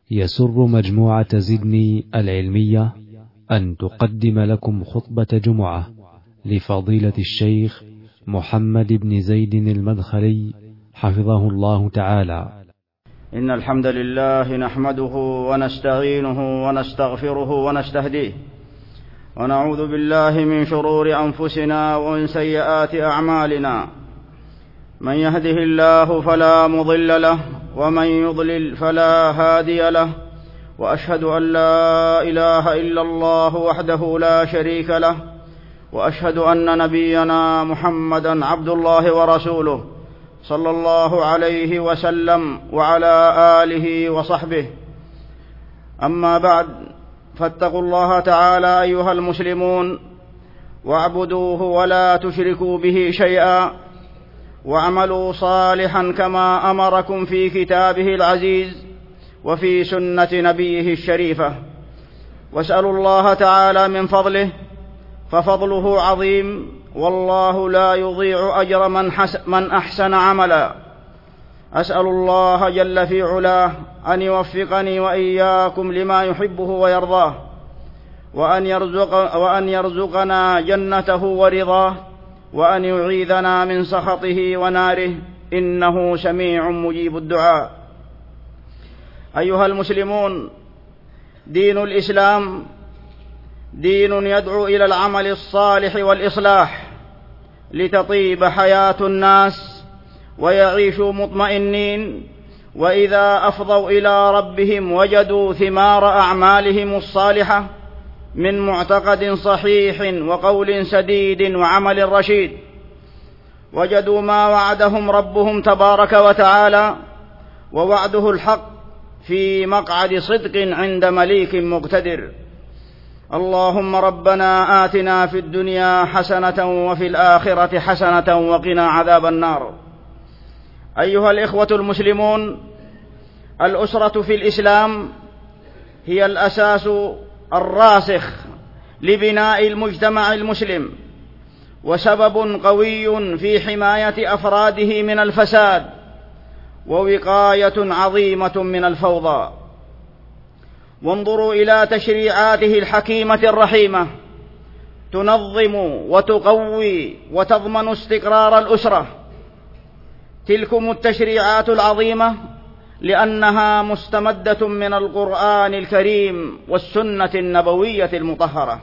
يسر مجموعة زدني العلمية أن تقدم لكم خطبة جمعة لفضيلة الشيخ محمد بن زيد المدخلي حفظه الله تعالى. إن الحمد لله نحمده ونستعينه ونستغفره ونستهديه، ونعوذ بالله من شرور أنفسنا ومن سيئات أعمالنا. من يهده الله فلا مضل له، ومن يضلل فلا هادي له، وأشهد أن لا إله إلا الله وحده لا شريك له، وأشهد أن نبينا محمدًا عبد الله ورسوله صلى الله عليه وسلم وعلى آله وصحبه. أما بعد، فاتقوا الله تعالى أيها المسلمون، واعبدوه ولا تشركوا به شيئا، واعملوا صالحا كما أمركم في كتابه العزيز وفي سنة نبيه الشريفة، واسألوا الله تعالى من فضله، ففضله عظيم، والله لا يضيع أجر من أحسن عملا. أسأل الله جل في علاه أن يوفقني وإياكم لما يحبه ويرضاه، وأن يرزقنا جنته ورضاه، وأن يعيذنا من سخطه وناره، إنه سميع مجيب الدعاء. أيها المسلمون، دين الإسلام دين يدعو إلى العمل الصالح والإصلاح لتطيب حياة الناس ويعيشوا مطمئنين، وإذا أفضوا إلى ربهم وجدوا ثمار أعمالهم الصالحة من معتقد صحيح وقول سديد وعمل رشيد، وجدوا ما وعدهم ربهم تبارك وتعالى، ووعده الحق في مقعد صدق عند مليك مقتدر. اللهم ربنا آتنا في الدنيا حسنة وفي الآخرة حسنة وقنا عذاب النار. أيها الإخوة المسلمون، الأسرة في الإسلام هي الأساس الراسخ لبناء المجتمع المسلم، وسبب قوي في حماية أفراده من الفساد، ووقاية عظيمة من الفوضى. وانظروا إلى تشريعاته الحكيمة الرحيمة، تنظم وتقوي وتضمن استقرار الأسرة. تلكم التشريعات العظيمة لأنها مستمدة من القرآن الكريم والسنة النبوية المطهرة.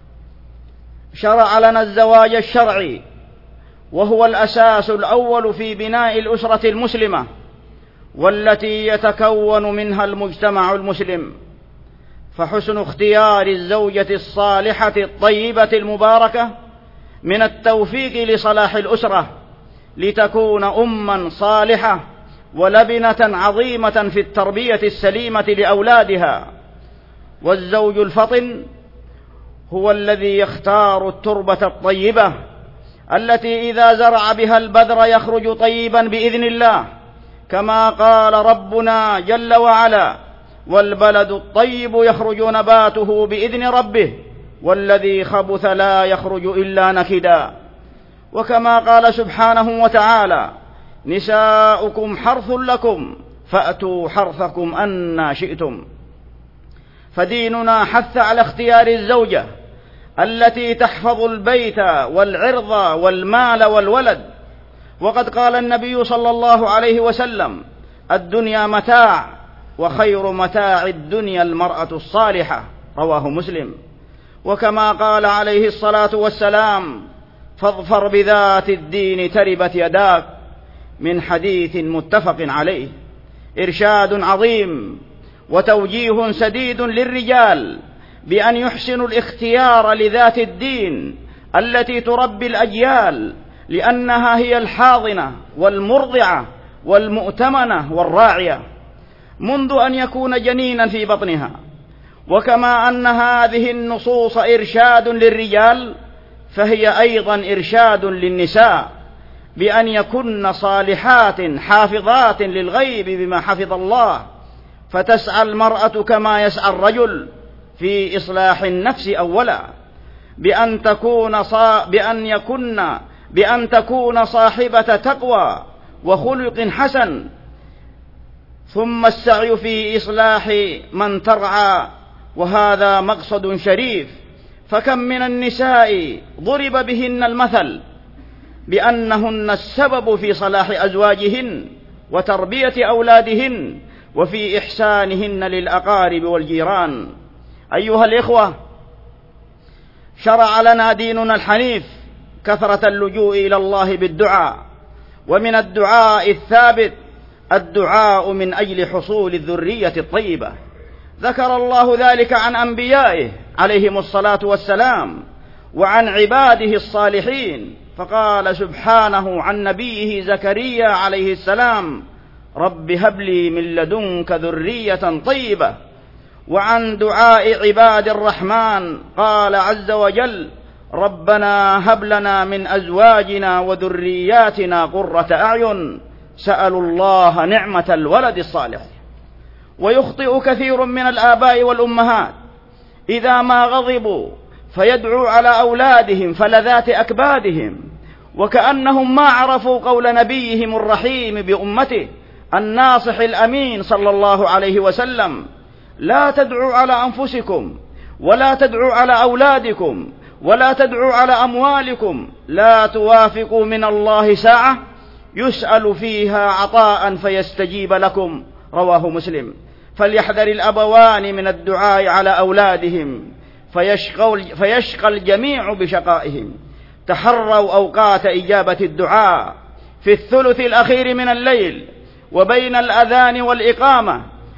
شرع لنا الزواج الشرعي، وهو الأساس الأول في بناء الأسرة المسلمة، والتي يتكون منها المجتمع المسلم. فحسن اختيار الزوجة الصالحة الطيبة المباركة من التوفيق لصلاح الأسرة، لتكون أمًا صالحة ولبنة عظيمة في التربية السليمة لأولادها. والزوج الفطن هو الذي يختار التربة الطيبة التي إذا زرع بها البذر يخرج طيبا بإذن الله، كما قال ربنا جل وعلا: والبلد الطيب يخرج نباته بإذن ربه، والذي خبث لا يخرج إلا نكدا. وكما قال سبحانه وتعالى: نساؤكم حرث لكم فأتوا حرثكم أنى شئتم. فديننا حث على اختيار الزوجة التي تحفظ البيت والعرض والمال والولد. وقد قال النبي صلى الله عليه وسلم: الدنيا متاع، وخير متاع الدنيا المرأة الصالحة، رواه مسلم. وكما قال عليه الصلاة والسلام: فاظفر بذات الدين تربت يداك، من حديث متفق عليه. إرشاد عظيم وتوجيه سديد للرجال بأن يحسنوا الاختيار لذات الدين التي تربي الأجيال، لأنها هي الحاضنة والمرضعة والمؤتمنة والراعية منذ أن يكون جنينا في بطنها. وكما أن هذه النصوص إرشاد للرجال، فهي أيضا إرشاد للنساء بأن يكن صالحات حافظات للغيب بما حفظ الله، فتسعى المرأة كما يسعى الرجل في إصلاح النفس أولا، بأن تكون صاحبة تقوى وخلق حسن، ثم السعي في إصلاح من ترعى، وهذا مقصد شريف. فكم من النساء ضرب بهن المثل بأنهن السبب في صلاح أزواجهن وتربية أولادهن وفي إحسانهن للأقارب والجيران. أيها الإخوة، شرع لنا ديننا الحنيف كثرة اللجوء إلى الله بالدعاء، ومن الدعاء الثابت الدعاء من أجل حصول الذرية الطيبة. ذكر الله ذلك عن أنبيائه عليهم الصلاة والسلام وعن عباده الصالحين، فقال سبحانه عن نبيه زكريا عليه السلام: رب هب لي من لدنك ذرية طيبة. وعن دعاء عباد الرحمن قال عز وجل: ربنا هب لنا من أزواجنا وذرياتنا قرة أعين. سألوا الله نعمة الولد الصالح. ويخطئ كثير من الآباء والأمهات إذا ما غضبوا فيدعوا على أولادهم فلذات أكبادهم، وكأنهم ما عرفوا قول نبيهم الرحيم بأمته الناصح الأمين صلى الله عليه وسلم: لا تدعوا على أنفسكم، ولا تدعوا على أولادكم، ولا تدعوا على أموالكم، لا توافقوا من الله ساعة يسأل فيها عطاء فيستجيب لكم. رواه مسلم. فليحذر الأبوان من الدعاء على أولادهم فيشقى الجميع بشقائهم. تحروا أوقات إجابة الدعاء في الثلث الأخير من الليل وبين الأذان والإقامة،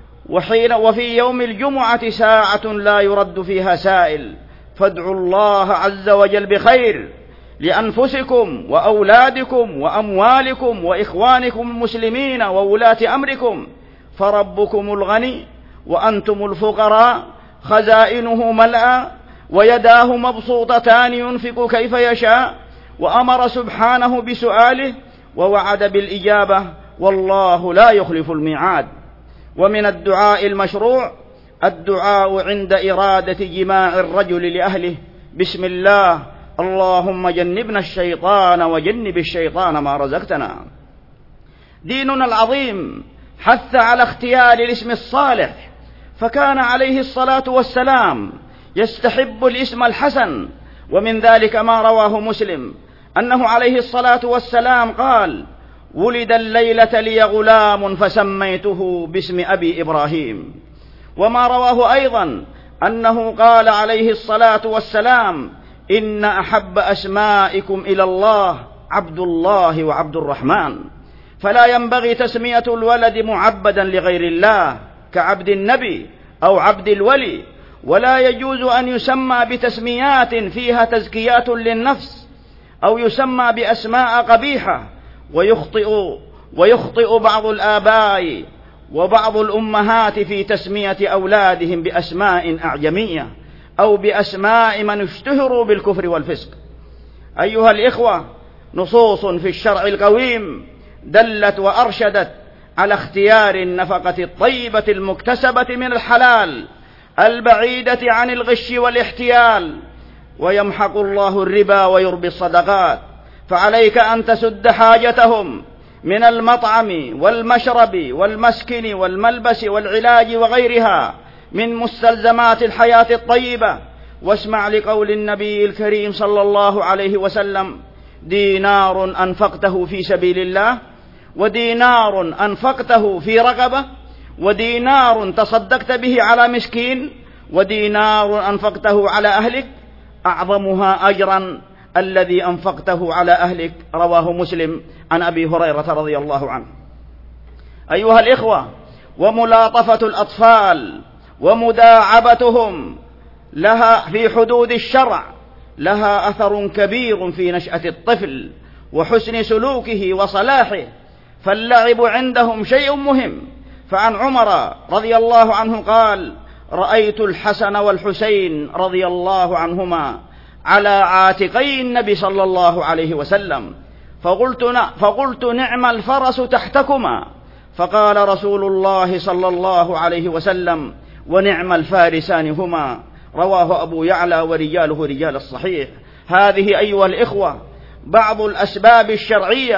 وفي يوم الجمعة ساعة لا يرد فيها سائل. فادعوا الله عز وجل بخير لأنفسكم وأولادكم وأموالكم وإخوانكم المسلمين وولاة أمركم، فربكم الغني وأنتم الفقراء، خزائنه ملأى ويداه مبسوطتان ينفق كيف يشاء. وأمر سبحانه بسؤاله ووعد بالإجابة، والله لا يخلف الميعاد. ومن الدعاء المشروع الدعاء عند إرادة جماع الرجل لأهله: بسم الله، اللهم جنبنا الشيطان وجنب الشيطان ما رزقتنا. ديننا العظيم حث على اختيار الاسم الصالح، فكان عليه الصلاة والسلام يستحب الاسم الحسن. ومن ذلك ما رواه مسلم أنه عليه الصلاة والسلام قال: ولد الليلة لي غلام فسميته باسم أبي إبراهيم. وما رواه أيضا أنه قال عليه الصلاة والسلام: إن أحب أسمائكم إلى الله عبد الله وعبد الرحمن. فلا ينبغي تسمية الولد معبدا لغير الله كعبد النبي أو عبد الولي، ولا يجوز أن يسمى بتسميات فيها تزكيات للنفس أو يسمى بأسماء قبيحة. ويخطئ بعض الآباء وبعض الأمهات في تسمية أولادهم بأسماء أعجمية أو بأسماء من اشتهروا بالكفر والفسق. أيها الإخوة، نصوص في الشرع القويم دلت وأرشدت على اختيار النفقة الطيبة المكتسبة من الحلال البعيدة عن الغش والاحتيال. ويمحق الله الربا ويربي الصدقات، فعليك أن تسد حاجتهم من المطعم والمشرب والمسكن والملبس والعلاج وغيرها من مستلزمات الحياة الطيبة. واسمع لقول النبي الكريم صلى الله عليه وسلم: دينار أنفقته في سبيل الله، ودينار أنفقته في رقبة، ودينار تصدقت به على مسكين، ودينار أنفقته على أهلك أعظمها أجرا الذي أنفقته على أهلك. رواه مسلم عن أبي هريرة رضي الله عنه. أيها الإخوة، وملاطفة الأطفال ومداعبتهم لها في حدود الشرع لها أثر كبير في نشأة الطفل وحسن سلوكه وصلاحه، فاللعب عندهم شيء مهم. فعن عمر رضي الله عنه قال: رأيت الحسن والحسين رضي الله عنهما على عاتقي النبي صلى الله عليه وسلم، فقلت نعم الفرس تحتكما، فقال رسول الله صلى الله عليه وسلم: ونعم الفارسان هما. رواه أبو يعلى ورجاله رجال الصحيح. هذه أيها الإخوة بعض الأسباب الشرعية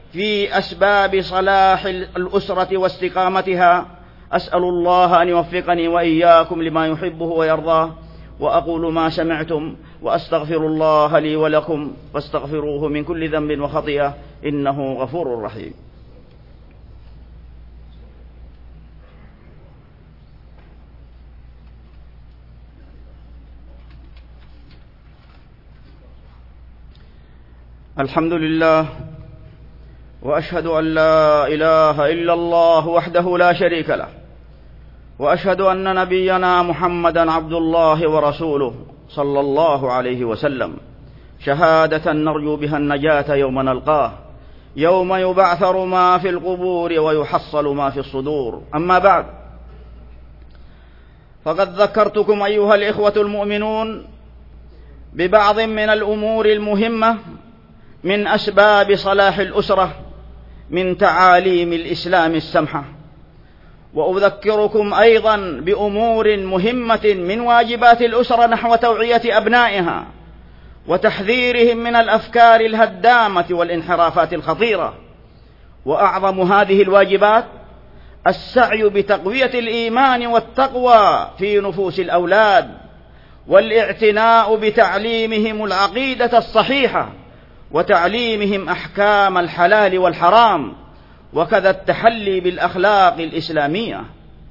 في أسباب صلاح الأسرة واستقامتها. أسأل الله أن يوفقني وإياكم لما يحبه ويرضاه، وأقول ما سمعتم وأستغفر الله لي ولكم فاستغفروه من كل ذنب وخطيئة إنه غفور رحيم. الحمد لله، وأشهد أن لا إله إلا الله وحده لا شريك له، وأشهد أن نبينا محمدا عبد الله ورسوله صلى الله عليه وسلم، شهادة نرجو بها النجاة يوم نلقاه، يوم يبعثر ما في القبور ويحصل ما في الصدور. أما بعد، فقد ذكرتكم أيها الإخوة المؤمنون ببعض من الأمور المهمة من أسباب صلاح الأسرة من تعاليم الإسلام السمحة، وأذكركم أيضا بأمور مهمة من واجبات الأسرة نحو توعية أبنائها وتحذيرهم من الأفكار الهدامة والانحرافات الخطيرة. وأعظم هذه الواجبات السعي بتقوية الإيمان والتقوى في نفوس الأولاد، والاعتناء بتعليمهم العقيدة الصحيحة، وتعليمهم أحكام الحلال والحرام، وكذا التحلي بالأخلاق الإسلامية.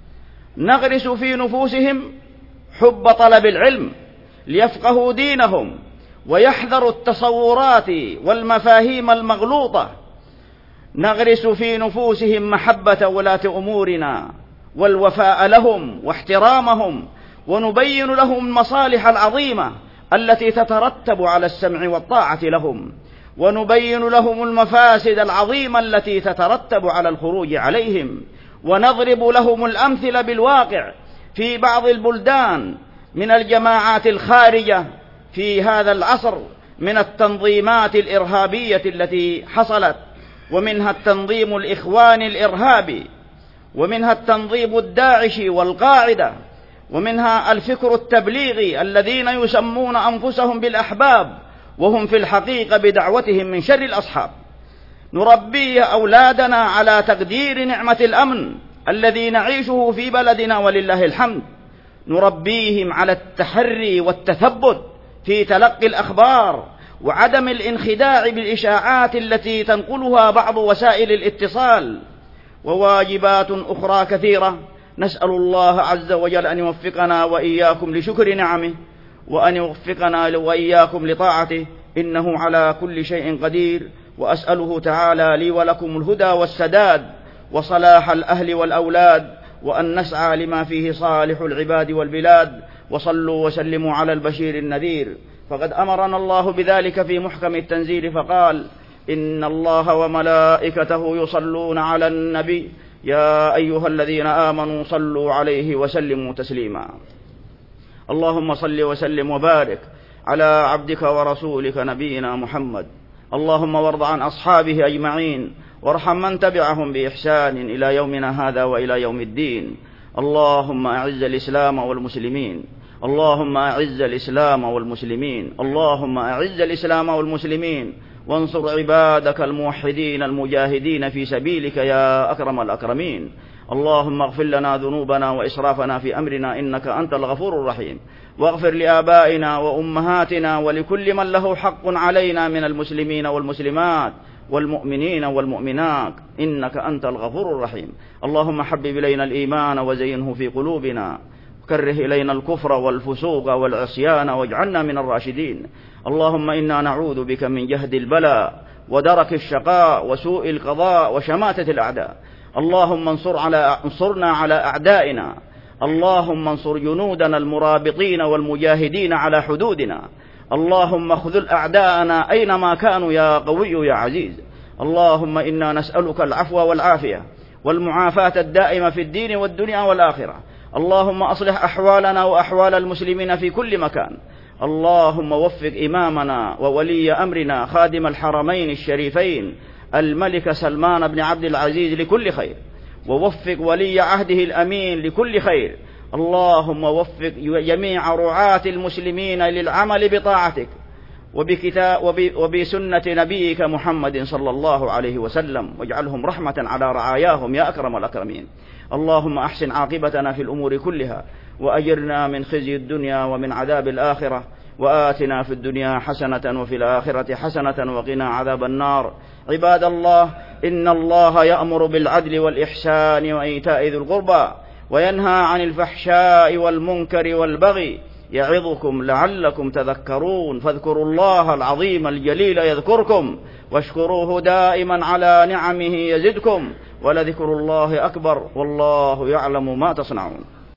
نغرس في نفوسهم حب طلب العلم ليفقهوا دينهم ويحذروا التصورات والمفاهيم المغلوطة. نغرس في نفوسهم محبة ولاة أمورنا والوفاء لهم واحترامهم، ونبين لهم المصالح العظيمة التي تترتب على السمع والطاعة لهم، ونبين لهم المفاسد العظيمة التي تترتب على الخروج عليهم، ونضرب لهم الأمثلة بالواقع في بعض البلدان من الجماعات الخارجة في هذا العصر من التنظيمات الإرهابية التي حصلت، ومنها التنظيم الإخواني الإرهابي، ومنها التنظيم الداعشي والقاعدة، ومنها الفكر التبليغي الذين يسمون أنفسهم بالأحباب وهم في الحقيقة بدعوتهم من شر الأصحاب. نربي أولادنا على تقدير نعمة الأمن الذي نعيشه في بلدنا ولله الحمد، نربيهم على التحري والتثبت في تلقي الأخبار، وعدم الانخداع بالإشاعات التي تنقلها بعض وسائل الاتصال. وواجبات أخرى كثيرة نسأل الله عز وجل أن يوفقنا وإياكم لشكر نعمه، وأن يوفقنا وإياكم لطاعته، إنه على كل شيء قدير. وأسأله تعالى لي ولكم الهدى والسداد وصلاح الأهل والأولاد، وأن نسعى لما فيه صالح العباد والبلاد. وصلوا وسلموا على البشير النذير، فقد أمرنا الله بذلك في محكم التنزيل فقال: إن الله وملائكته يصلون على النبي يا أيها الذين آمنوا صلوا عليه وسلموا تسليما. اللهم صل وسلم وبارك على عبدك ورسولك نبينا محمد. اللهم وارض عن أصحابه أجمعين، وارحم من تبعهم بإحسان إلى يومنا هذا وإلى يوم الدين. اللهم أعز الإسلام والمسلمين، اللهم أعز الإسلام والمسلمين، اللهم أعز الإسلام والمسلمين، وانصر عبادك الموحدين المجاهدين في سبيلك يا أكرم الأكرمين. اللهم اغفر لنا ذنوبنا وإسرافنا في أمرنا إنك أنت الغفور الرحيم، واغفر لآبائنا وأمهاتنا ولكل من له حق علينا من المسلمين والمسلمات والمؤمنين والمؤمنات إنك أنت الغفور الرحيم. اللهم حبب إلينا الإيمان وزينه في قلوبنا، كره إلينا الكفر والفسوق والعصيان واجعلنا من الراشدين. اللهم إنا نعوذ بك من جهد البلاء ودرك الشقاء وسوء القضاء وشماتة الأعداء. اللهم انصرنا على أعدائنا، اللهم انصر جنودنا المرابطين والمجاهدين على حدودنا. اللهم اخذل أعداءنا أينما كانوا يا قوي يا عزيز. اللهم إنا نسألك العفو والعافية والمعافاة الدائمة في الدين والدنيا والآخرة. اللهم أصلح أحوالنا وأحوال المسلمين في كل مكان. اللهم وفق إمامنا وولي أمرنا خادم الحرمين الشريفين الملك سلمان بن عبد العزيز لكل خير، ووفق ولي عهده الأمين لكل خير. اللهم وفق جميع رعاة المسلمين للعمل بطاعتك، وبسنة نبيك محمد صلى الله عليه وسلم، واجعلهم رحمة على رعاياهم يا أكرم الأكرمين. اللهم أحسن عاقبتنا في الأمور كلها، وأجرنا من خزي الدنيا ومن عذاب الآخرة، وآتنا في الدنيا حسنة وفي الآخرة حسنة وقنا عذاب النار. عباد الله، إن الله يأمر بالعدل والإحسان وإيتاء ذي القربى، وينهى عن الفحشاء والمنكر والبغي، يعظكم لعلكم تذكرون. فاذكروا الله العظيم الجليل يذكركم، واشكروه دائما على نعمه يزدكم، ولذكر الله أكبر، والله يعلم ما تصنعون.